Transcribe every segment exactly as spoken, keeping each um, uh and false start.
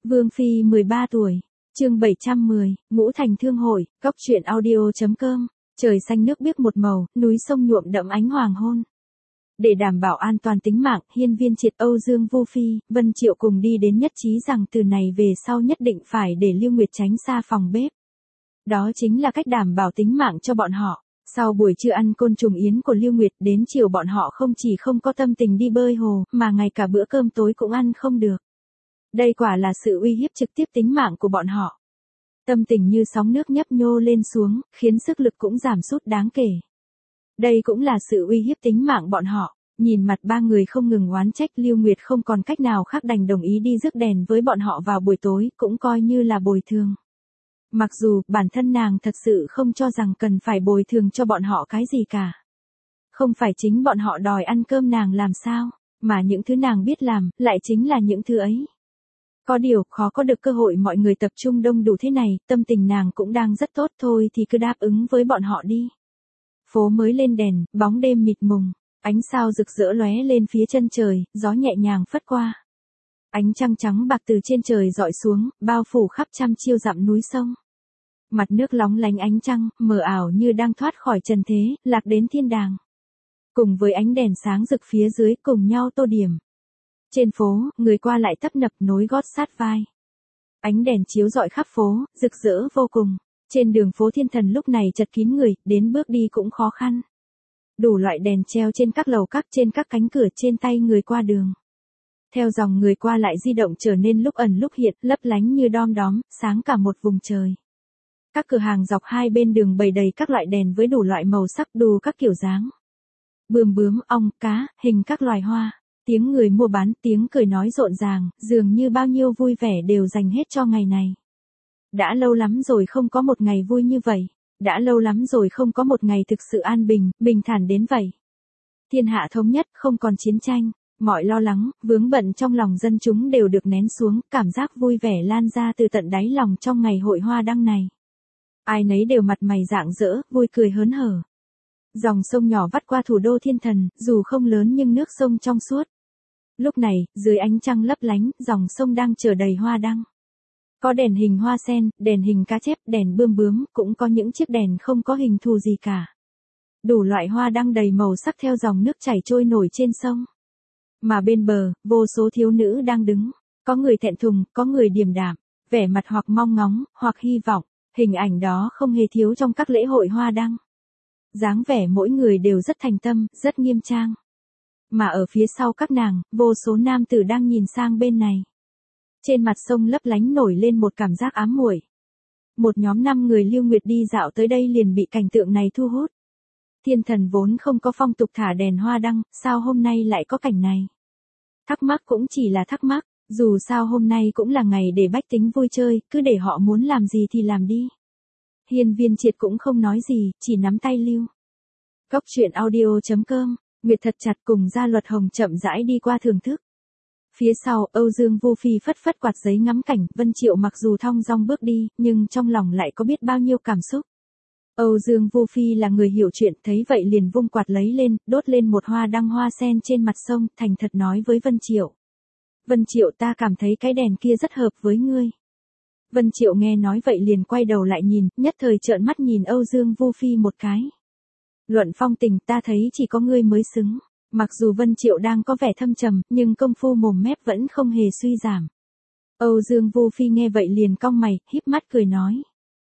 Vương Phi mười ba tuổi, chương bảy trăm mười, Ngũ Thành Thương Hội, Cóc Truyện Audio chấm com, trời xanh nước biếc một màu, núi sông nhuộm đậm ánh hoàng hôn. Để đảm bảo an toàn tính mạng, Hiên Viên Triệt, Âu Dương Vu Phi, Vân Triệu cùng đi đến nhất trí rằng từ này về sau nhất định phải để Lưu Nguyệt tránh xa phòng bếp. Đó chính là cách đảm bảo tính mạng cho bọn họ. Sau buổi trưa ăn côn trùng yến của Lưu Nguyệt, đến chiều bọn họ không chỉ không có tâm tình đi bơi hồ, mà ngay cả bữa cơm tối cũng ăn không được. Đây quả là sự uy hiếp trực tiếp tính mạng của bọn họ. Tâm tình như sóng nước nhấp nhô lên xuống, khiến sức lực cũng giảm sút đáng kể. Đây cũng là sự uy hiếp tính mạng bọn họ. Nhìn mặt ba người không ngừng oán trách, Lưu Nguyệt không còn cách nào khác đành đồng ý đi rước đèn với bọn họ vào buổi tối, cũng coi như là bồi thường. Mặc dù bản thân nàng thật sự không cho rằng cần phải bồi thường cho bọn họ cái gì cả. Không phải chính bọn họ đòi ăn cơm nàng làm sao, mà những thứ nàng biết làm, lại chính là những thứ ấy. Có điều, khó có được cơ hội mọi người tập trung đông đủ thế này, tâm tình nàng cũng đang rất tốt thôi thì cứ đáp ứng với bọn họ đi. Phố mới lên đèn, bóng đêm mịt mùng, ánh sao rực rỡ lóe lên phía chân trời, gió nhẹ nhàng phất qua. Ánh trăng trắng bạc từ trên trời dọi xuống, bao phủ khắp trăm chiêu dặm núi sông. Mặt nước lóng lánh ánh trăng, mờ ảo như đang thoát khỏi trần thế, lạc đến thiên đàng. Cùng với ánh đèn sáng rực phía dưới cùng nhau tô điểm. Trên phố, người qua lại tấp nập nối gót sát vai. Ánh đèn chiếu rọi khắp phố, rực rỡ vô cùng. Trên đường phố Thiên Thần lúc này chật kín người, đến bước đi cũng khó khăn. Đủ loại đèn treo trên các lầu các, trên các cánh cửa, trên tay người qua đường. Theo dòng người qua lại di động trở nên lúc ẩn lúc hiện, lấp lánh như đom đóm, sáng cả một vùng trời. Các cửa hàng dọc hai bên đường bày đầy các loại đèn với đủ loại màu sắc, đủ các kiểu dáng. Bươm bướm, ong, cá, hình các loài hoa. Tiếng người mua bán, tiếng cười nói rộn ràng, dường như bao nhiêu vui vẻ đều dành hết cho ngày này. Đã lâu lắm rồi không có một ngày vui như vậy. Đã lâu lắm rồi không có một ngày thực sự an bình, bình thản đến vậy. Thiên hạ thống nhất, không còn chiến tranh. Mọi lo lắng, vướng bận trong lòng dân chúng đều được nén xuống, cảm giác vui vẻ lan ra từ tận đáy lòng trong ngày hội hoa đăng này. Ai nấy đều mặt mày rạng rỡ, vui cười hớn hở. Dòng sông nhỏ vắt qua thủ đô Thiên Thần, dù không lớn nhưng nước sông trong suốt. Lúc này, dưới ánh trăng lấp lánh, dòng sông đang chở đầy hoa đăng. Có đèn hình hoa sen, đèn hình cá chép, đèn bươm bướm, cũng có những chiếc đèn không có hình thù gì cả. Đủ loại hoa đăng đầy màu sắc theo dòng nước chảy trôi nổi trên sông. Mà bên bờ, vô số thiếu nữ đang đứng. Có người thẹn thùng, có người điềm đạm, vẻ mặt hoặc mong ngóng, hoặc hy vọng. Hình ảnh đó không hề thiếu trong các lễ hội hoa đăng. Dáng vẻ mỗi người đều rất thành tâm, rất nghiêm trang. Mà ở phía sau các nàng, vô số nam tử đang nhìn sang bên này. Trên mặt sông lấp lánh nổi lên một cảm giác ám muội. Một nhóm năm người Lưu Nguyệt đi dạo tới đây liền bị cảnh tượng này thu hút. Thiên Thần vốn không có phong tục thả đèn hoa đăng, sao hôm nay lại có cảnh này? Thắc mắc cũng chỉ là thắc mắc, dù sao hôm nay cũng là ngày để bách tính vui chơi, cứ để họ muốn làm gì thì làm đi. Hiên Viên Triệt cũng không nói gì, chỉ nắm tay Lưu. Cóc Truyện Audio chấm com, Nguyệt thật chặt cùng Gia Luật Hồng chậm rãi đi qua thưởng thức. Phía sau, Âu Dương Vu Phi phất phất quạt giấy ngắm cảnh, Vân Triệu mặc dù thong dong bước đi, nhưng trong lòng lại có biết bao nhiêu cảm xúc. Âu Dương Vu Phi là người hiểu chuyện, thấy vậy liền vung quạt lấy lên, đốt lên một hoa đăng hoa sen trên mặt sông, thành thật nói với Vân Triệu. Vân Triệu, ta cảm thấy cái đèn kia rất hợp với ngươi. Vân Triệu nghe nói vậy liền quay đầu lại nhìn, nhất thời trợn mắt nhìn Âu Dương Vu Phi một cái. Luận phong tình, ta thấy chỉ có ngươi mới xứng. Mặc dù Vân Triệu đang có vẻ thâm trầm, nhưng công phu mồm mép vẫn không hề suy giảm. Âu Dương Vu Phi nghe vậy liền cong mày, híp mắt cười nói.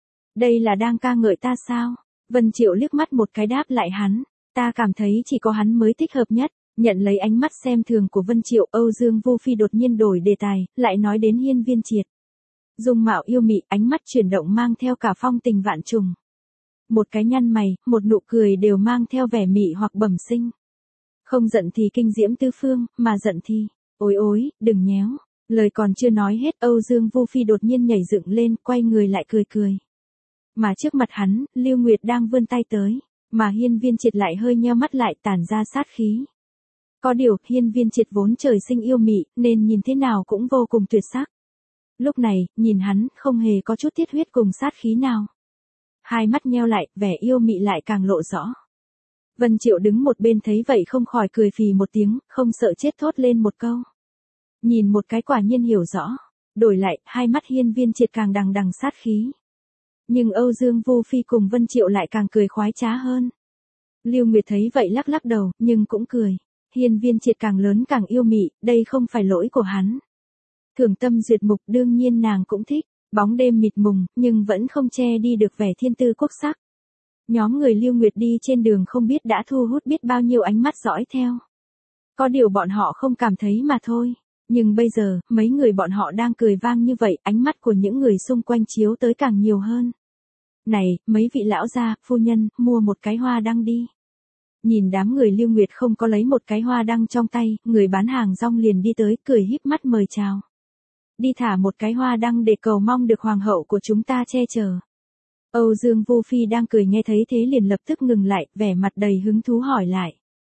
Đây là đang ca ngợi ta sao? Vân Triệu liếc mắt một cái đáp lại hắn. Ta cảm thấy chỉ có hắn mới thích hợp nhất. Nhận lấy ánh mắt xem thường của Vân Triệu, Âu Dương Vu Phi đột nhiên đổi đề tài, lại nói đến Hiên Viên Triệt. Dung mạo yêu mị, ánh mắt chuyển động mang theo cả phong tình vạn trùng. Một cái nhăn mày, một nụ cười đều mang theo vẻ mị hoặc bẩm sinh. Không giận thì kinh diễm tứ phương, mà giận thì, ôi ôi, đừng nhéo. Lời còn chưa nói hết, Âu Dương Vu Phi đột nhiên nhảy dựng lên, quay người lại cười cười. Mà trước mặt hắn, Lưu Nguyệt đang vươn tay tới, mà Hiên Viên Triệt lại hơi nheo mắt lại tản ra sát khí. Có điều, Hiên Viên Triệt vốn trời sinh yêu mị, nên nhìn thế nào cũng vô cùng tuyệt sắc. Lúc này, nhìn hắn, không hề có chút tiết huyết cùng sát khí nào. Hai mắt nheo lại, vẻ yêu mị lại càng lộ rõ. Vân Triệu đứng một bên thấy vậy không khỏi cười phì một tiếng, không sợ chết thốt lên một câu. Nhìn một cái quả nhiên hiểu rõ. Đổi lại, hai mắt Hiên Viên Triệt càng đằng đằng sát khí. Nhưng Âu Dương Vu Phi cùng Vân Triệu lại càng cười khoái trá hơn. Lưu Nguyệt thấy vậy lắc lắc đầu, nhưng cũng cười. Hiên Viên Triệt càng lớn càng yêu mị, đây không phải lỗi của hắn. Thường tâm duyệt mục đương nhiên nàng cũng thích, bóng đêm mịt mùng, nhưng vẫn không che đi được vẻ thiên tư quốc sắc. Nhóm người Lưu Nguyệt đi trên đường không biết đã thu hút biết bao nhiêu ánh mắt dõi theo. Có điều bọn họ không cảm thấy mà thôi. Nhưng bây giờ, mấy người bọn họ đang cười vang như vậy, ánh mắt của những người xung quanh chiếu tới càng nhiều hơn. Này, mấy vị lão gia, phu nhân, mua một cái hoa đăng đi. Nhìn đám người Lưu Nguyệt không có lấy một cái hoa đăng trong tay, người bán hàng rong liền đi tới, cười híp mắt mời chào. Đi thả một cái hoa đăng để cầu mong được hoàng hậu của chúng ta che chở. Âu Dương Vu Phi đang cười nghe thấy thế liền lập tức ngừng lại, vẻ mặt đầy hứng thú hỏi lại.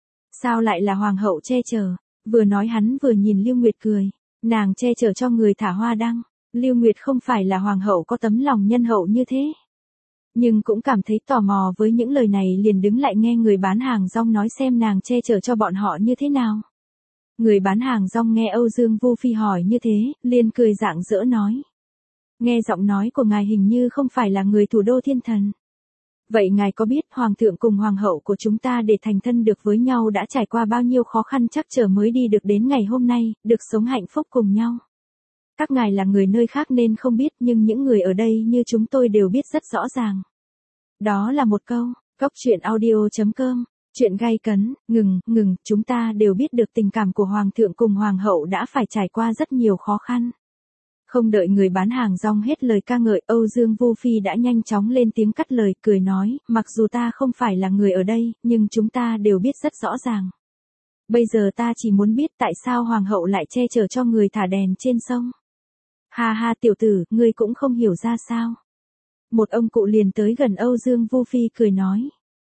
Sao lại là hoàng hậu che chở? Vừa nói hắn vừa nhìn Lưu Nguyệt cười. Nàng che chở cho người thả hoa đăng. Lưu Nguyệt không phải là hoàng hậu có tấm lòng nhân hậu như thế. Nhưng cũng cảm thấy tò mò với những lời này liền đứng lại nghe người bán hàng rong nói xem nàng che chở cho bọn họ như thế nào. Người bán hàng rong nghe Âu Dương Vu Phi hỏi như thế, liền cười rạng rỡ nói. Nghe giọng nói của ngài hình như không phải là người thủ đô thiên thần. Vậy ngài có biết hoàng thượng cùng hoàng hậu của chúng ta để thành thân được với nhau đã trải qua bao nhiêu khó khăn trắc trở mới đi được đến ngày hôm nay, được sống hạnh phúc cùng nhau. Các ngài là người nơi khác nên không biết nhưng những người ở đây như chúng tôi đều biết rất rõ ràng. Đó là một câu, góc truyện audio chấm com, chuyện gay cấn, ngừng, ngừng, chúng ta đều biết được tình cảm của hoàng thượng cùng hoàng hậu đã phải trải qua rất nhiều khó khăn. Không đợi người bán hàng rong hết lời ca ngợi, Âu Dương Vu Phi đã nhanh chóng lên tiếng cắt lời, cười nói, mặc dù ta không phải là người ở đây, nhưng chúng ta đều biết rất rõ ràng. Bây giờ ta chỉ muốn biết tại sao hoàng hậu lại che chở cho người thả đèn trên sông. Ha ha tiểu tử, ngươi cũng không hiểu ra sao. Một ông cụ liền tới gần Âu Dương Vu Phi cười nói.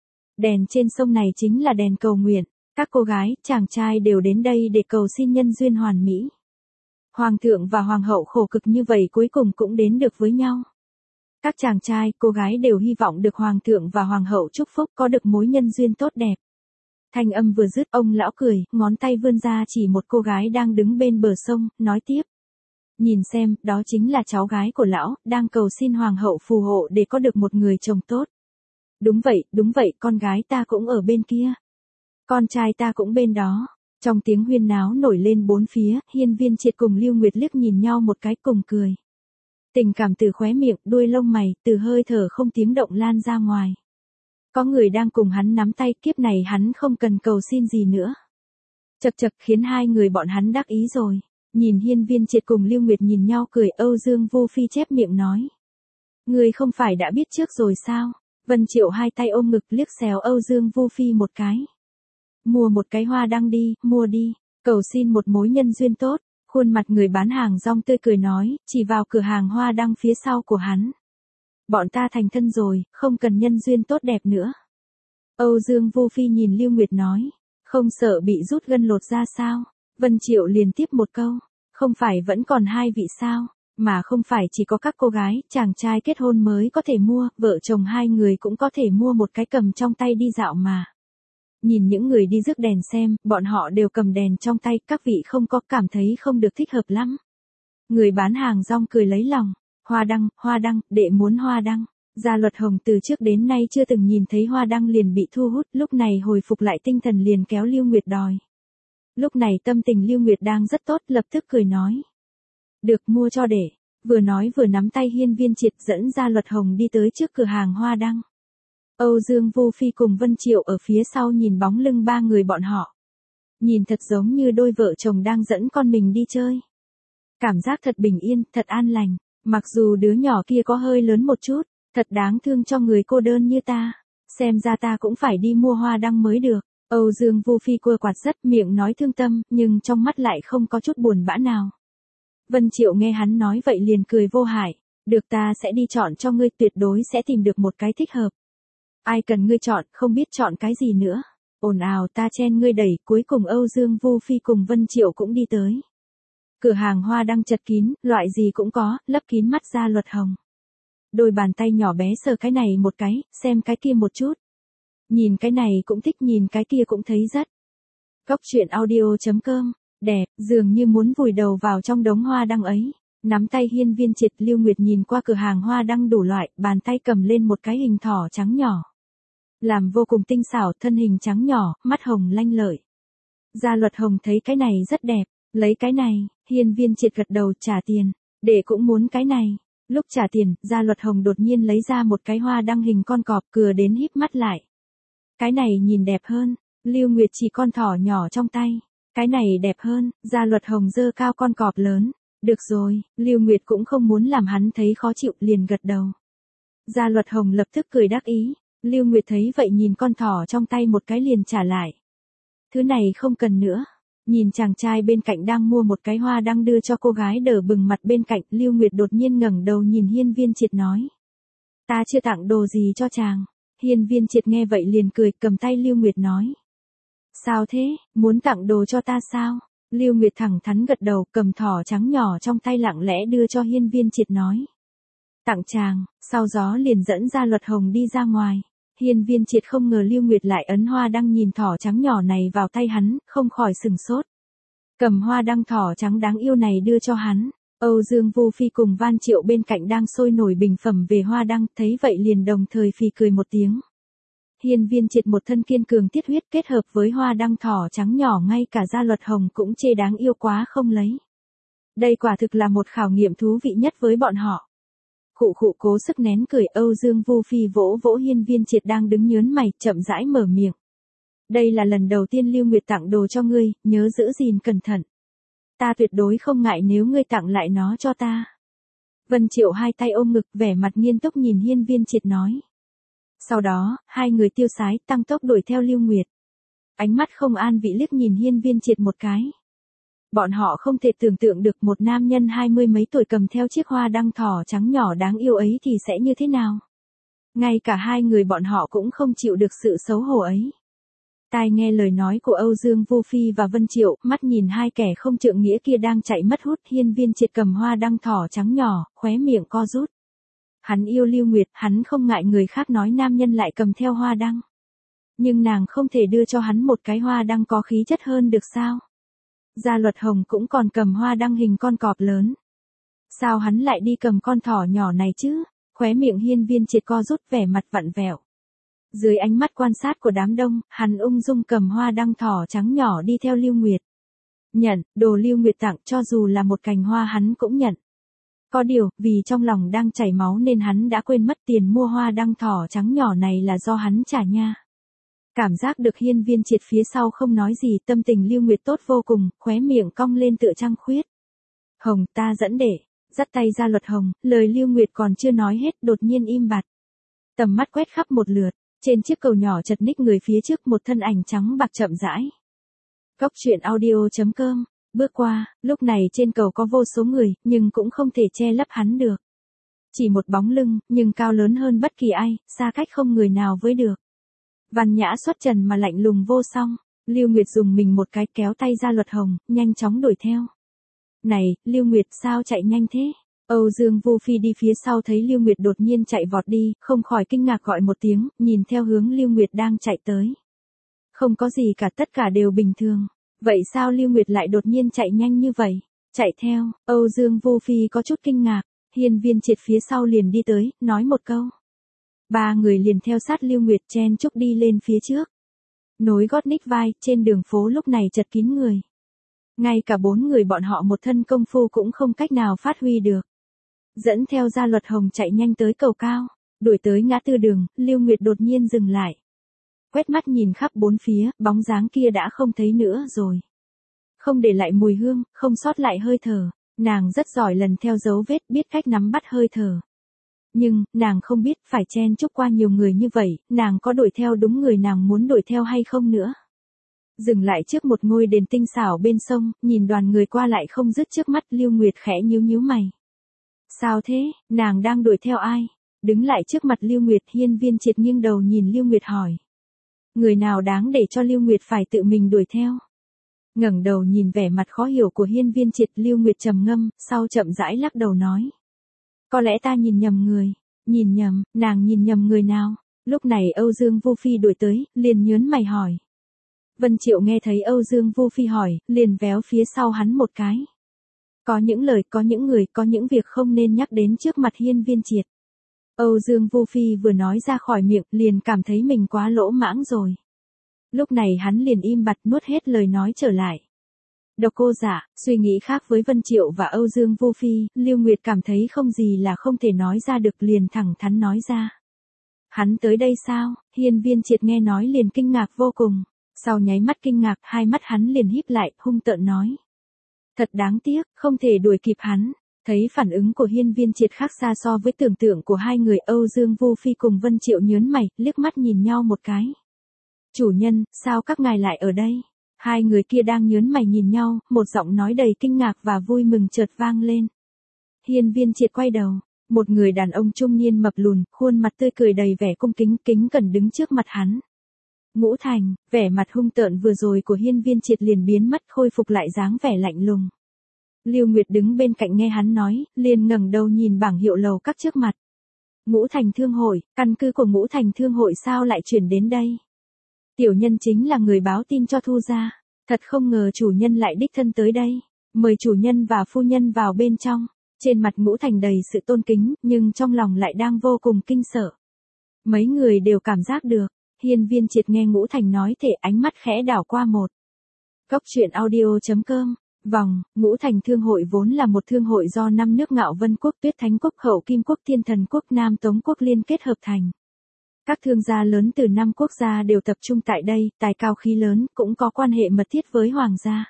Đèn trên sông này chính là đèn cầu nguyện, các cô gái, chàng trai đều đến đây để cầu xin nhân duyên hoàn mỹ. Hoàng thượng và hoàng hậu khổ cực như vậy cuối cùng cũng đến được với nhau. Các chàng trai, cô gái đều hy vọng được hoàng thượng và hoàng hậu chúc phúc có được mối nhân duyên tốt đẹp. Thanh âm vừa dứt ông lão cười, ngón tay vươn ra chỉ một cô gái đang đứng bên bờ sông, nói tiếp. Nhìn xem, đó chính là cháu gái của lão, đang cầu xin hoàng hậu phù hộ để có được một người chồng tốt. Đúng vậy, đúng vậy, con gái ta cũng ở bên kia. Con trai ta cũng bên đó. Trong tiếng huyên náo nổi lên bốn phía, Hiên Viên Triệt cùng Lưu Nguyệt liếc nhìn nhau một cái cùng cười. Tình cảm từ khóe miệng, đuôi lông mày, từ hơi thở không tiếng động lan ra ngoài. Có người đang cùng hắn nắm tay, kiếp này hắn không cần cầu xin gì nữa. Chật chật khiến hai người bọn hắn đắc ý rồi. Nhìn Hiên Viên Triệt cùng Lưu Nguyệt nhìn nhau cười, Âu Dương Vu Phi chép miệng nói. Người không phải đã biết trước rồi sao? Vân Triệu hai tay ôm ngực liếc xéo Âu Dương Vu Phi một cái. Mua một cái hoa đăng đi, mua đi, cầu xin một mối nhân duyên tốt. Khuôn mặt người bán hàng rong tươi cười nói, chỉ vào cửa hàng hoa đăng phía sau của hắn. Bọn ta thành thân rồi, không cần nhân duyên tốt đẹp nữa. Âu Dương Vu Phi nhìn Lưu Nguyệt nói, không sợ bị rút gân lột ra sao? Vân Triệu liền tiếp một câu, không phải vẫn còn hai vị sao, mà không phải chỉ có các cô gái, chàng trai kết hôn mới có thể mua, vợ chồng hai người cũng có thể mua một cái cầm trong tay đi dạo mà. Nhìn những người đi rước đèn xem, bọn họ đều cầm đèn trong tay, các vị không có cảm thấy không được thích hợp lắm. Người bán hàng rong cười lấy lòng, hoa đăng, hoa đăng, đệ muốn hoa đăng. Gia Luật Hồng từ trước đến nay chưa từng nhìn thấy hoa đăng liền bị thu hút, lúc này hồi phục lại tinh thần liền kéo Lưu Nguyệt đòi. Lúc này tâm tình Lưu Nguyệt đang rất tốt, lập tức cười nói. Được, mua cho để. Vừa nói vừa nắm tay Hiên Viên Triệt dẫn Gia Luật Hồng đi tới trước cửa hàng hoa đăng. Âu Dương Vu Phi cùng Vân Triệu ở phía sau nhìn bóng lưng ba người bọn họ. Nhìn thật giống như đôi vợ chồng đang dẫn con mình đi chơi. Cảm giác thật bình yên, thật an lành. Mặc dù đứa nhỏ kia có hơi lớn một chút, thật đáng thương cho người cô đơn như ta. Xem ra ta cũng phải đi mua hoa đăng mới được. Âu Dương Vu Phi cua quạt rất miệng nói thương tâm, nhưng trong mắt lại không có chút buồn bã nào. Vân Triệu nghe hắn nói vậy liền cười vô hại. Được, ta sẽ đi chọn cho ngươi, tuyệt đối sẽ tìm được một cái thích hợp. Ai cần ngươi chọn, không biết chọn cái gì nữa. Ồn ào ta chen ngươi đẩy, cuối cùng Âu Dương Vu Phi cùng Vân Triệu cũng đi tới. Cửa hàng hoa đăng chật kín, loại gì cũng có, lấp kín mắt Gia Luật Hồng. Đôi bàn tay nhỏ bé sờ cái này một cái, xem cái kia một chút. Nhìn cái này cũng thích, nhìn cái kia cũng thấy rất. Góc truyện audio chấm com, đẹp, dường như muốn vùi đầu vào trong đống hoa đăng ấy. Nắm tay Hiên Viên Triệt, Lưu Nguyệt nhìn qua cửa hàng hoa đăng đủ loại, bàn tay cầm lên một cái hình thỏ trắng nhỏ. Làm vô cùng tinh xảo, thân hình trắng nhỏ, mắt hồng lanh lợi. Gia Luật Hồng thấy cái này rất đẹp, lấy cái này, Hiên Viên Triệt gật đầu trả tiền, để cũng muốn cái này. Lúc trả tiền, Gia Luật Hồng đột nhiên lấy ra một cái hoa đăng hình con cọp, cười đến híp mắt lại. Cái này nhìn đẹp hơn, Lưu Nguyệt chỉ con thỏ nhỏ trong tay. Cái này đẹp hơn, Gia Luật Hồng giơ cao con cọp lớn. Được rồi, Lưu Nguyệt cũng không muốn làm hắn thấy khó chịu, liền gật đầu. Gia Luật Hồng lập tức cười đắc ý. Lưu Nguyệt thấy vậy nhìn con thỏ trong tay một cái liền trả lại. Thứ này không cần nữa. Nhìn chàng trai bên cạnh đang mua một cái hoa đăng đưa cho cô gái đờ bừng mặt bên cạnh, Lưu Nguyệt đột nhiên ngẩng đầu nhìn Hiên Viên Triệt nói. Ta chưa tặng đồ gì cho chàng. Hiên Viên Triệt nghe vậy liền cười, cầm tay Lưu Nguyệt nói. Sao thế, muốn tặng đồ cho ta sao? Lưu Nguyệt thẳng thắn gật đầu, cầm thỏ trắng nhỏ trong tay lặng lẽ đưa cho Hiên Viên Triệt nói. Tặng chàng, sau gió liền dẫn Gia Luật Hồng đi ra ngoài. Hiên Viên Triệt không ngờ Lưu Nguyệt lại ấn hoa đăng nhìn thỏ trắng nhỏ này vào tay hắn, không khỏi sừng sốt. Cầm hoa đăng thỏ trắng đáng yêu này đưa cho hắn. Âu Dương Vu Phi cùng Van Triệu bên cạnh đang sôi nổi bình phẩm về hoa đăng, thấy vậy liền đồng thời phì cười một tiếng. Hiên Viên Triệt một thân kiên cường tiết huyết kết hợp với hoa đăng thỏ trắng nhỏ, ngay cả Gia Luật Hồng cũng chê đáng yêu quá không lấy. Đây quả thực là một khảo nghiệm thú vị nhất với bọn họ. Khụ khụ cố sức nén cười, Âu Dương Vu Phi vỗ vỗ Hiên Viên Triệt đang đứng nhớn mày, chậm rãi mở miệng. Đây là lần đầu tiên Lưu Nguyệt tặng đồ cho ngươi, nhớ giữ gìn cẩn thận. Ta tuyệt đối không ngại nếu ngươi tặng lại nó cho ta. Vân Triệu hai tay ôm ngực, vẻ mặt nghiêm túc nhìn Hiên Viên Triệt nói. Sau đó, hai người tiêu sái tăng tốc đuổi theo Lưu Nguyệt. Ánh mắt không an vị liếc nhìn Hiên Viên Triệt một cái. Bọn họ không thể tưởng tượng được một nam nhân hai mươi mấy tuổi cầm theo chiếc hoa đăng thỏ trắng nhỏ đáng yêu ấy thì sẽ như thế nào. Ngay cả hai người bọn họ cũng không chịu được sự xấu hổ ấy. Tai nghe lời nói của Âu Dương Vu Phi và Vân Triệu, mắt nhìn hai kẻ không trượng nghĩa kia đang chạy mất hút. Hiên Viên Triệt cầm hoa đăng thỏ trắng nhỏ, khóe miệng co rút. Hắn yêu Lưu Nguyệt, hắn không ngại người khác nói nam nhân lại cầm theo hoa đăng. Nhưng nàng không thể đưa cho hắn một cái hoa đăng có khí chất hơn được sao? Gia Luật Hồng cũng còn cầm hoa đăng hình con cọp lớn. Sao hắn lại đi cầm con thỏ nhỏ này chứ? Khóe miệng Hiên Viên Triệt co rút, vẻ mặt vặn vẹo. Dưới ánh mắt quan sát của đám đông, hắn ung dung cầm hoa đăng thỏ trắng nhỏ đi theo Lưu Nguyệt. Nhận, đồ Lưu Nguyệt tặng cho dù là một cành hoa hắn cũng nhận. Có điều, vì trong lòng đang chảy máu nên hắn đã quên mất tiền mua hoa đăng thỏ trắng nhỏ này là do hắn trả nha. Cảm giác được Hiên Viên Triệt phía sau không nói gì, tâm tình Lưu Nguyệt tốt vô cùng, khóe miệng cong lên tựa trăng khuyết. Hồng, ta dẫn để, dắt tay Gia Luật Hồng, lời Lưu Nguyệt còn chưa nói hết đột nhiên im bặt. Tầm mắt quét khắp một lượt, trên chiếc cầu nhỏ chật ních người phía trước một thân ảnh trắng bạc chậm rãi. Cốc truyện audio chấm com, bước qua, lúc này trên cầu có vô số người, nhưng cũng không thể che lấp hắn được. Chỉ một bóng lưng, nhưng cao lớn hơn bất kỳ ai, xa cách không người nào với được. Văn nhã xuất trần mà lạnh lùng vô song, Lưu Nguyệt dùng mình một cái kéo tay Gia Luật Hồng, nhanh chóng đuổi theo. Này, Lưu Nguyệt sao chạy nhanh thế? Âu Dương Vu Phi đi phía sau thấy Lưu Nguyệt đột nhiên chạy vọt đi, không khỏi kinh ngạc gọi một tiếng, nhìn theo hướng Lưu Nguyệt đang chạy tới. Không có gì cả, tất cả đều bình thường. Vậy sao Lưu Nguyệt lại đột nhiên chạy nhanh như vậy? Chạy theo, Âu Dương Vu Phi có chút kinh ngạc, Hiên Viên Triệt phía sau liền đi tới, nói một câu. Ba người liền theo sát Lưu Nguyệt chen chúc đi lên phía trước. Nối gót ních vai, trên đường phố lúc này chật kín người. Ngay cả bốn người bọn họ một thân công phu cũng không cách nào phát huy được. Dẫn theo Gia Luật Hồng chạy nhanh tới cầu cao, đuổi tới ngã tư đường, Lưu Nguyệt đột nhiên dừng lại. Quét mắt nhìn khắp bốn phía, bóng dáng kia đã không thấy nữa rồi. Không để lại mùi hương, không sót lại hơi thở, nàng rất giỏi lần theo dấu vết, biết cách nắm bắt hơi thở. Nhưng, nàng không biết phải chen chúc qua nhiều người như vậy, nàng có đuổi theo đúng người nàng muốn đuổi theo hay không nữa. Dừng lại trước một ngôi đền tinh xảo bên sông, nhìn đoàn người qua lại không dứt trước mắt, Lưu Nguyệt khẽ nhíu nhíu mày. Sao thế, nàng đang đuổi theo ai? Đứng lại trước mặt Lưu Nguyệt, Hiên Viên Triệt nghiêng đầu nhìn Lưu Nguyệt hỏi. Người nào đáng để cho Lưu Nguyệt phải tự mình đuổi theo? Ngẩng đầu nhìn vẻ mặt khó hiểu của Hiên Viên Triệt, Lưu Nguyệt trầm ngâm, sau chậm rãi lắc đầu nói. Có lẽ ta nhìn nhầm người. Nhìn nhầm, nàng nhìn nhầm người nào? Lúc này Âu Dương Vu Phi đuổi tới, liền nhớn mày hỏi. Vân Triệu nghe thấy Âu Dương Vu Phi hỏi, liền véo phía sau hắn một cái. Có những lời, có những người, có những việc không nên nhắc đến trước mặt Hiên Viên Triệt. Âu Dương Vu Phi vừa nói ra khỏi miệng, liền cảm thấy mình quá lỗ mãng rồi. Lúc này hắn liền im bặt nuốt hết lời nói trở lại. Độc Cô Dạ, suy nghĩ khác với Vân Triệu và Âu Dương Vu Phi, Lưu Nguyệt cảm thấy không gì là không thể nói ra được, liền thẳng thắn nói ra. Hắn tới đây sao? Hiên Viên Triệt nghe nói liền kinh ngạc vô cùng. Sau nháy mắt kinh ngạc, hai mắt hắn liền híp lại, hung tợn nói. Thật đáng tiếc, không thể đuổi kịp hắn. Thấy phản ứng của Hiên Viên Triệt khác xa so với tưởng tượng của hai người, Âu Dương Vu Phi cùng Vân Triệu nhớn mày, liếc mắt nhìn nhau một cái. Chủ nhân, sao các ngài lại ở đây? Hai người kia đang nhớn mày nhìn nhau, một giọng nói đầy kinh ngạc và vui mừng chợt vang lên. Hiên Viên Triệt quay đầu, một người đàn ông trung niên mập lùn, khuôn mặt tươi cười đầy vẻ cung kính, kính cẩn đứng trước mặt hắn. Ngũ Thành, vẻ mặt hung tợn vừa rồi của Hiên Viên Triệt liền biến mất, khôi phục lại dáng vẻ lạnh lùng. Lưu Nguyệt đứng bên cạnh nghe hắn nói, liền ngẩng đầu nhìn bảng hiệu lầu các trước mặt. Ngũ Thành Thương hội, căn cứ của Ngũ Thành Thương hội sao lại chuyển đến đây? Tiểu nhân chính là người báo tin cho Thu gia, thật không ngờ chủ nhân lại đích thân tới đây, mời chủ nhân và phu nhân vào bên trong. Trên mặt Ngũ Thành đầy sự tôn kính, nhưng trong lòng lại đang vô cùng kinh sợ. Mấy người đều cảm giác được, Hiên Viên Triệt nghe Ngũ Thành nói thể ánh mắt khẽ đảo qua một. Cốc truyện audio chấm com. Vòng, Ngũ Thành Thương hội vốn là một thương hội do năm nước Ngạo Vân Quốc, Tuyết Thánh Quốc, Hậu Kim Quốc, Thiên Thần Quốc, Nam Tống Quốc liên kết hợp thành. Các thương gia lớn từ năm quốc gia đều tập trung tại đây, tài cao khí lớn, cũng có quan hệ mật thiết với hoàng gia.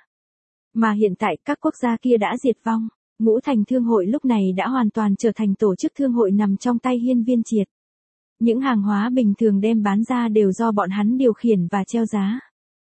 Mà hiện tại các quốc gia kia đã diệt vong, Ngũ Thành Thương hội lúc này đã hoàn toàn trở thành tổ chức thương hội nằm trong tay Hiên Viên Triệt. Những hàng hóa bình thường đem bán ra đều do bọn hắn điều khiển và treo giá.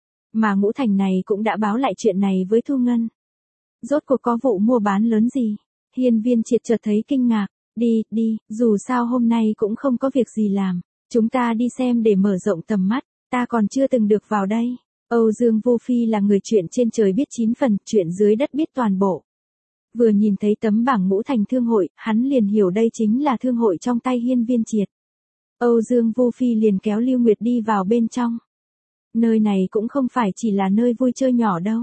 Mà Ngũ Thành này cũng đã báo lại chuyện này với Thu Ngân. Rốt cuộc có vụ mua bán lớn gì? Hiên Viên Triệt chợt thấy kinh ngạc. Đi, đi, dù sao hôm nay cũng không có việc gì làm. Chúng ta đi xem để mở rộng tầm mắt, ta còn chưa từng được vào đây. Âu Dương Vu Phi là người chuyện trên trời biết chín phần, chuyện dưới đất biết toàn bộ. Vừa nhìn thấy tấm bảng Ngũ Thành Thương hội, hắn liền hiểu đây chính là thương hội trong tay Hiên Viên Triệt. Âu Dương Vu Phi liền kéo Lưu Nguyệt đi vào bên trong. Nơi này cũng không phải chỉ là nơi vui chơi nhỏ đâu.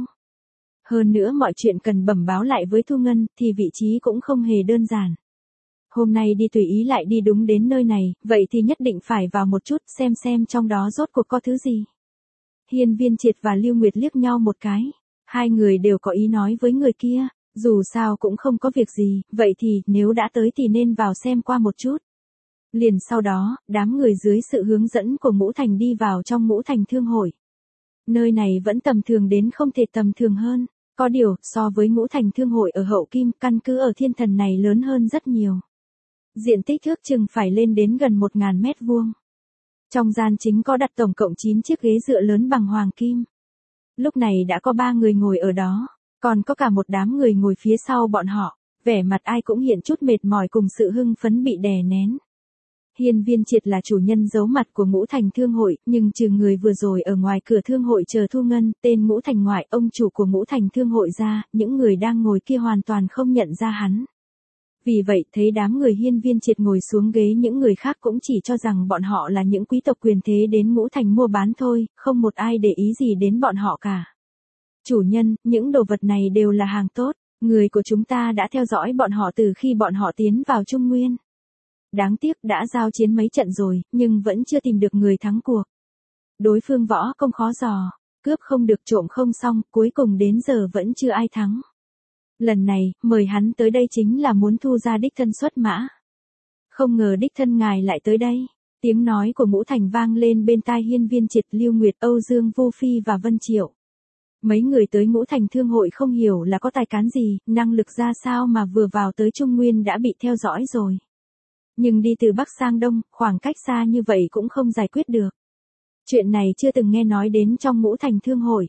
Hơn nữa mọi chuyện cần bẩm báo lại với Thu Ngân, thì vị trí cũng không hề đơn giản. Hôm nay đi tùy ý lại đi đúng đến nơi này, vậy thì nhất định phải vào một chút xem xem trong đó rốt cuộc có thứ gì. Hiên Viên Triệt và Lưu Nguyệt liếc nhau một cái. Hai người đều có ý nói với người kia, dù sao cũng không có việc gì, vậy thì nếu đã tới thì nên vào xem qua một chút. Liền sau đó, đám người dưới sự hướng dẫn của Ngũ Thành đi vào trong Ngũ Thành Thương hội. Nơi này vẫn tầm thường đến không thể tầm thường hơn, có điều, so với Ngũ Thành Thương hội ở Hậu Kim, căn cứ ở Thiên Thần này lớn hơn rất nhiều. Diện tích ước chừng phải lên đến gần một nghìn mét vuông. Trong gian chính có đặt tổng cộng chín chiếc ghế dựa lớn bằng hoàng kim. Lúc này đã có ba người ngồi ở đó, còn có cả một đám người ngồi phía sau bọn họ, vẻ mặt ai cũng hiện chút mệt mỏi cùng sự hưng phấn bị đè nén. Hiên Viên Triệt là chủ nhân giấu mặt của Ngũ Thành Thương hội, nhưng trừ người vừa rồi ở ngoài cửa thương hội chờ Thu Ngân, tên Ngũ Thành ngoại, ông chủ của Ngũ Thành Thương hội ra, những người đang ngồi kia hoàn toàn không nhận ra hắn. Vì vậy, thấy đám người Hiên Viên Triệt ngồi xuống ghế, những người khác cũng chỉ cho rằng bọn họ là những quý tộc quyền thế đến Ngũ Thành mua bán thôi, không một ai để ý gì đến bọn họ cả. Chủ nhân, những đồ vật này đều là hàng tốt, người của chúng ta đã theo dõi bọn họ từ khi bọn họ tiến vào Trung Nguyên. Đáng tiếc đã giao chiến mấy trận rồi, nhưng vẫn chưa tìm được người thắng cuộc. Đối phương võ công khó dò, cướp không được trộm không xong, cuối cùng đến giờ vẫn chưa ai thắng. Lần này, mời hắn tới đây chính là muốn Thu gia đích thân xuất mã. Không ngờ đích thân ngài lại tới đây. Tiếng nói của Ngũ Thành vang lên bên tai Hiên Viên Triệt, Lưu Nguyệt, Âu Dương Vu Phi và Vân Triệu. Mấy người tới Ngũ Thành Thương hội không hiểu là có tài cán gì, năng lực ra sao mà vừa vào tới Trung Nguyên đã bị theo dõi rồi. Nhưng đi từ Bắc sang Đông, khoảng cách xa như vậy cũng không giải quyết được. Chuyện này chưa từng nghe nói đến trong Ngũ Thành Thương hội.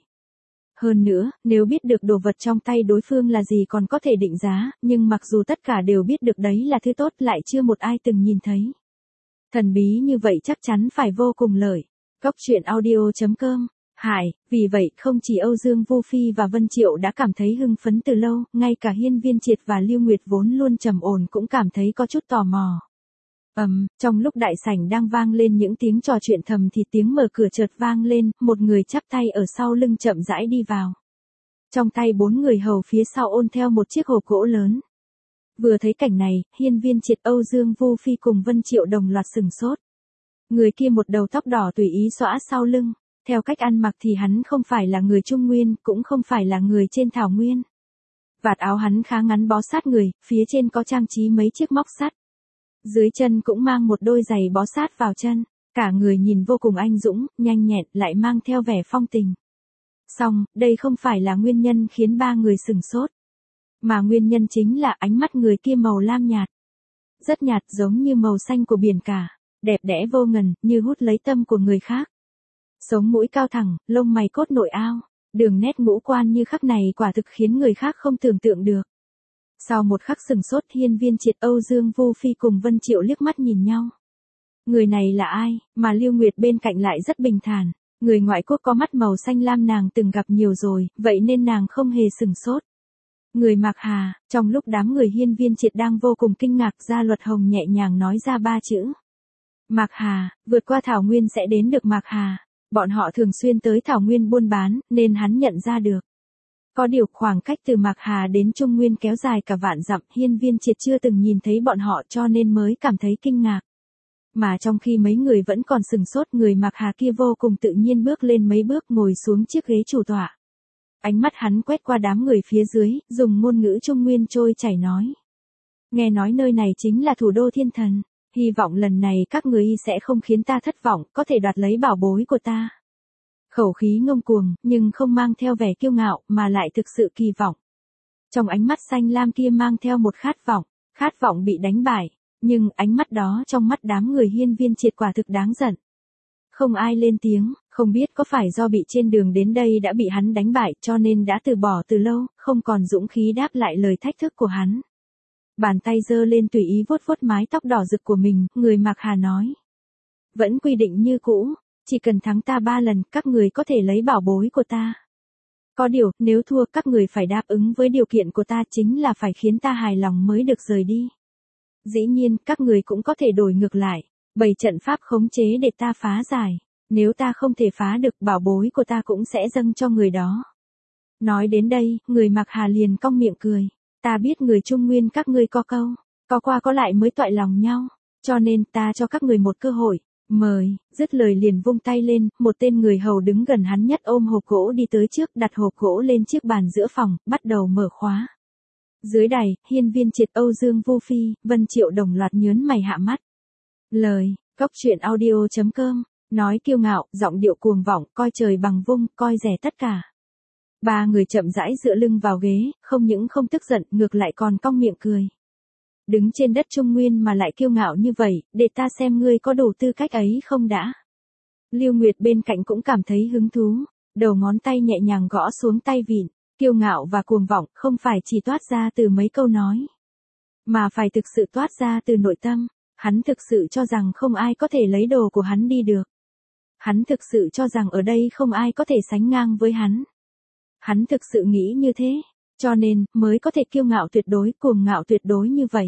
Hơn nữa, nếu biết được đồ vật trong tay đối phương là gì còn có thể định giá, nhưng mặc dù tất cả đều biết được đấy là thứ tốt lại chưa một ai từng nhìn thấy. Thần bí như vậy chắc chắn phải vô cùng lợi. Cốc truyện audio chấm com. Hải, vì vậy không chỉ Âu Dương Vu Phi và Vân Triệu đã cảm thấy hưng phấn từ lâu, ngay cả Hiên Viên Triệt và Lưu Nguyệt vốn luôn trầm ổn cũng cảm thấy có chút tò mò. Ầm, um, trong lúc đại sảnh đang vang lên những tiếng trò chuyện thầm thì tiếng mở cửa chợt vang lên, một người chắp tay ở sau lưng chậm rãi đi vào. Trong tay bốn người hầu phía sau ôn theo một chiếc hộp gỗ lớn. Vừa thấy cảnh này, Hiên Viên Triệt, Âu Dương Vu Phi cùng Vân Triệu đồng loạt sừng sốt. Người kia một đầu tóc đỏ tùy ý xõa sau lưng, theo cách ăn mặc thì hắn không phải là người Trung Nguyên, cũng không phải là người trên thảo nguyên. Vạt áo hắn khá ngắn bó sát người, phía trên có trang trí mấy chiếc móc sắt. Dưới chân cũng mang một đôi giày bó sát vào chân, cả người nhìn vô cùng anh dũng, nhanh nhẹn, lại mang theo vẻ phong tình. Song, đây không phải là nguyên nhân khiến ba người sừng sốt. Mà nguyên nhân chính là ánh mắt người kia màu lam nhạt. Rất nhạt, giống như màu xanh của biển cả, đẹp đẽ vô ngần, như hút lấy tâm của người khác. Sống mũi cao thẳng, lông mày cốt nội ao, đường nét ngũ quan như khắc này quả thực khiến người khác không tưởng tượng được. Sau một khắc sừng sốt, Hiên Viên Triệt, Âu Dương Vu Phi cùng Vân Triệu liếc mắt nhìn nhau. Người này là ai, mà Lưu Nguyệt bên cạnh lại rất bình thản. Người ngoại quốc có mắt màu xanh lam nàng từng gặp nhiều rồi, vậy nên nàng không hề sừng sốt. Người Mạc Hà, trong lúc đám người Hiên Viên Triệt đang vô cùng kinh ngạc, Gia Luật Hồng nhẹ nhàng nói ra ba chữ. Mạc Hà, vượt qua thảo nguyên sẽ đến được Mạc Hà. Bọn họ thường xuyên tới thảo nguyên buôn bán, nên hắn nhận ra được. Có điều khoảng cách từ Mạc Hà đến Trung Nguyên kéo dài cả vạn dặm, Hiên Viên Triệt chưa từng nhìn thấy bọn họ cho nên mới cảm thấy kinh ngạc. Mà trong khi mấy người vẫn còn sừng sốt, người Mạc Hà kia vô cùng tự nhiên bước lên mấy bước, ngồi xuống chiếc ghế chủ tọa. Ánh mắt hắn quét qua đám người phía dưới, dùng ngôn ngữ Trung Nguyên trôi chảy nói. Nghe nói nơi này chính là thủ đô thiên thần, hy vọng lần này các người sẽ không khiến ta thất vọng, có thể đoạt lấy bảo bối của ta. Khẩu khí ngông cuồng, nhưng không mang theo vẻ kiêu ngạo, mà lại thực sự kỳ vọng. Trong ánh mắt xanh lam kia mang theo một khát vọng, khát vọng bị đánh bại. Nhưng ánh mắt đó trong mắt đám người Hiên Viên Triệt quả thực đáng giận. Không ai lên tiếng, không biết có phải do bị trên đường đến đây đã bị hắn đánh bại cho nên đã từ bỏ từ lâu, không còn dũng khí đáp lại lời thách thức của hắn. Bàn tay giơ lên tùy ý vuốt vuốt mái tóc đỏ rực của mình, người Mạc Hà nói. Vẫn quy định như cũ, chỉ cần thắng ta ba lần, các người có thể lấy bảo bối của ta. Có điều, nếu thua các người phải đáp ứng với điều kiện của ta, chính là phải khiến ta hài lòng mới được rời đi. Dĩ nhiên, các người cũng có thể đổi ngược lại, bày trận pháp khống chế để ta phá giải. Nếu ta không thể phá được, bảo bối của ta cũng sẽ dâng cho người đó. Nói đến đây, người Mạc Hà liền cong miệng cười. Ta biết người Trung Nguyên các ngươi có câu, có qua có lại mới toại lòng nhau. Cho nên ta cho các người một cơ hội. Mời, dứt lời liền vung tay lên, một tên người hầu đứng gần hắn nhất ôm hộp gỗ đi tới trước, đặt hộp gỗ lên chiếc bàn giữa phòng, bắt đầu mở khóa. Dưới đài, Hiên Viên Triệt, Âu Dương Vu Phi, Vân Triệu đồng loạt nhớn mày hạ mắt. Lời, Cốc Truyện Audio chấm com, nói kiêu ngạo, giọng điệu cuồng vọng, coi trời bằng vung, coi rẻ tất cả. Ba người chậm rãi dựa lưng vào ghế, không những không tức giận, ngược lại còn cong miệng cười. Đứng trên đất Trung Nguyên mà lại kiêu ngạo như vậy, để ta xem ngươi có đủ tư cách ấy không đã. Lưu Nguyệt bên cạnh cũng cảm thấy hứng thú, đầu ngón tay nhẹ nhàng gõ xuống tay vịn. Kiêu ngạo và cuồng vọng không phải chỉ toát ra từ mấy câu nói, mà phải thực sự toát ra từ nội tâm. Hắn thực sự cho rằng không ai có thể lấy đồ của hắn đi được. Hắn thực sự cho rằng ở đây không ai có thể sánh ngang với hắn. Hắn thực sự nghĩ như thế, cho nên mới có thể kiêu ngạo tuyệt đối, cuồng ngạo tuyệt đối như vậy.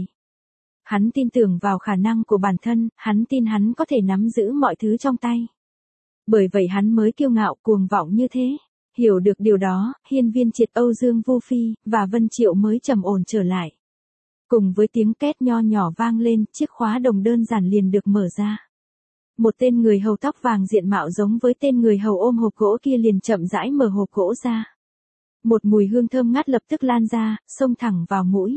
Hắn tin tưởng vào khả năng của bản thân, hắn tin hắn có thể nắm giữ mọi thứ trong tay. Bởi vậy hắn mới kiêu ngạo cuồng vọng như thế. Hiểu được điều đó, Hiên Viên Triệt, Âu Dương Vu Phi, và Vân Triệu mới trầm ổn trở lại. Cùng với tiếng két nho nhỏ vang lên, chiếc khóa đồng đơn giản liền được mở ra. Một tên người hầu tóc vàng diện mạo giống với tên người hầu ôm hộp gỗ kia liền chậm rãi mở hộp gỗ ra. Một mùi hương thơm ngát lập tức lan ra, xông thẳng vào mũi.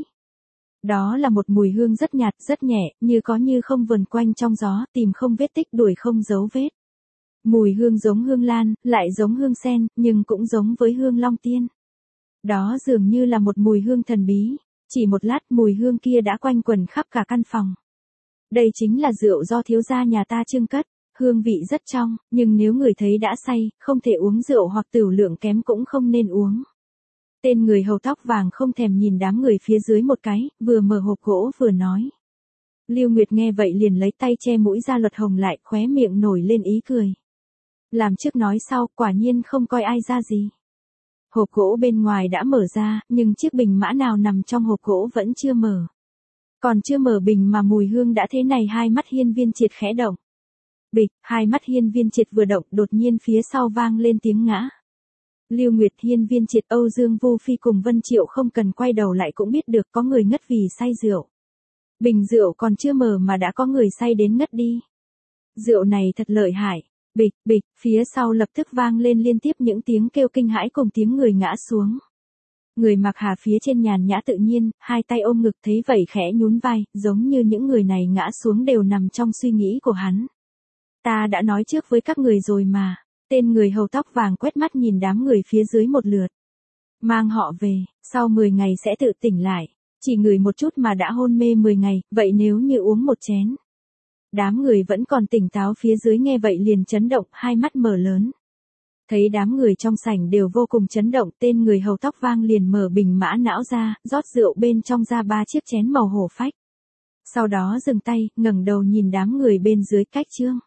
Đó là một mùi hương rất nhạt, rất nhẹ, như có như không vần quanh trong gió, tìm không vết tích, đuổi không dấu vết. Mùi hương giống hương lan, lại giống hương sen, nhưng cũng giống với hương long tiên. Đó dường như là một mùi hương thần bí. Chỉ một lát mùi hương kia đã quanh quẩn khắp cả căn phòng. Đây chính là rượu do thiếu gia nhà ta trưng cất, hương vị rất trong, nhưng nếu người thấy đã say, không thể uống rượu hoặc tửu lượng kém cũng không nên uống. Tên người hầu tóc vàng không thèm nhìn đám người phía dưới một cái, vừa mở hộp gỗ vừa nói. Lưu Nguyệt nghe vậy liền lấy tay che mũi Gia Luật Hồng lại, khóe miệng nổi lên ý cười. Làm trước nói sau, quả nhiên không coi ai ra gì. Hộp gỗ bên ngoài đã mở ra, nhưng chiếc bình mã nào nằm trong hộp gỗ vẫn chưa mở. Còn chưa mở bình mà mùi hương đã thế này, hai mắt Hiên Viên Triệt khẽ động. Bịch, hai mắt Hiên Viên Triệt vừa động, đột nhiên phía sau vang lên tiếng ngã. Lưu Nguyệt Hiên, Viên Triệt, Âu Dương Vu Phi cùng Vân Triệu không cần quay đầu lại cũng biết được có người ngất vì say rượu. Bình rượu còn chưa mở mà đã có người say đến ngất đi. Rượu này thật lợi hại. Bịch, bịch, phía sau lập tức vang lên liên tiếp những tiếng kêu kinh hãi cùng tiếng người ngã xuống. Người mặc hà phía trên nhàn nhã tự nhiên, hai tay ôm ngực thấy vậy khẽ nhún vai, giống như những người này ngã xuống đều nằm trong suy nghĩ của hắn. Ta đã nói trước với các người rồi mà. Tên người hầu tóc vàng quét mắt nhìn đám người phía dưới một lượt. Mang họ về, sau mười ngày sẽ tự tỉnh lại. Chỉ ngửi một chút mà đã hôn mê mười ngày, vậy nếu như uống một chén. Đám người vẫn còn tỉnh táo phía dưới nghe vậy liền chấn động, hai mắt mở lớn. Thấy đám người trong sảnh đều vô cùng chấn động, tên người hầu tóc vàng liền mở bình mã não ra, rót rượu bên trong ra ba chiếc chén màu hổ phách. Sau đó dừng tay, ngẩng đầu nhìn đám người bên dưới cách chương.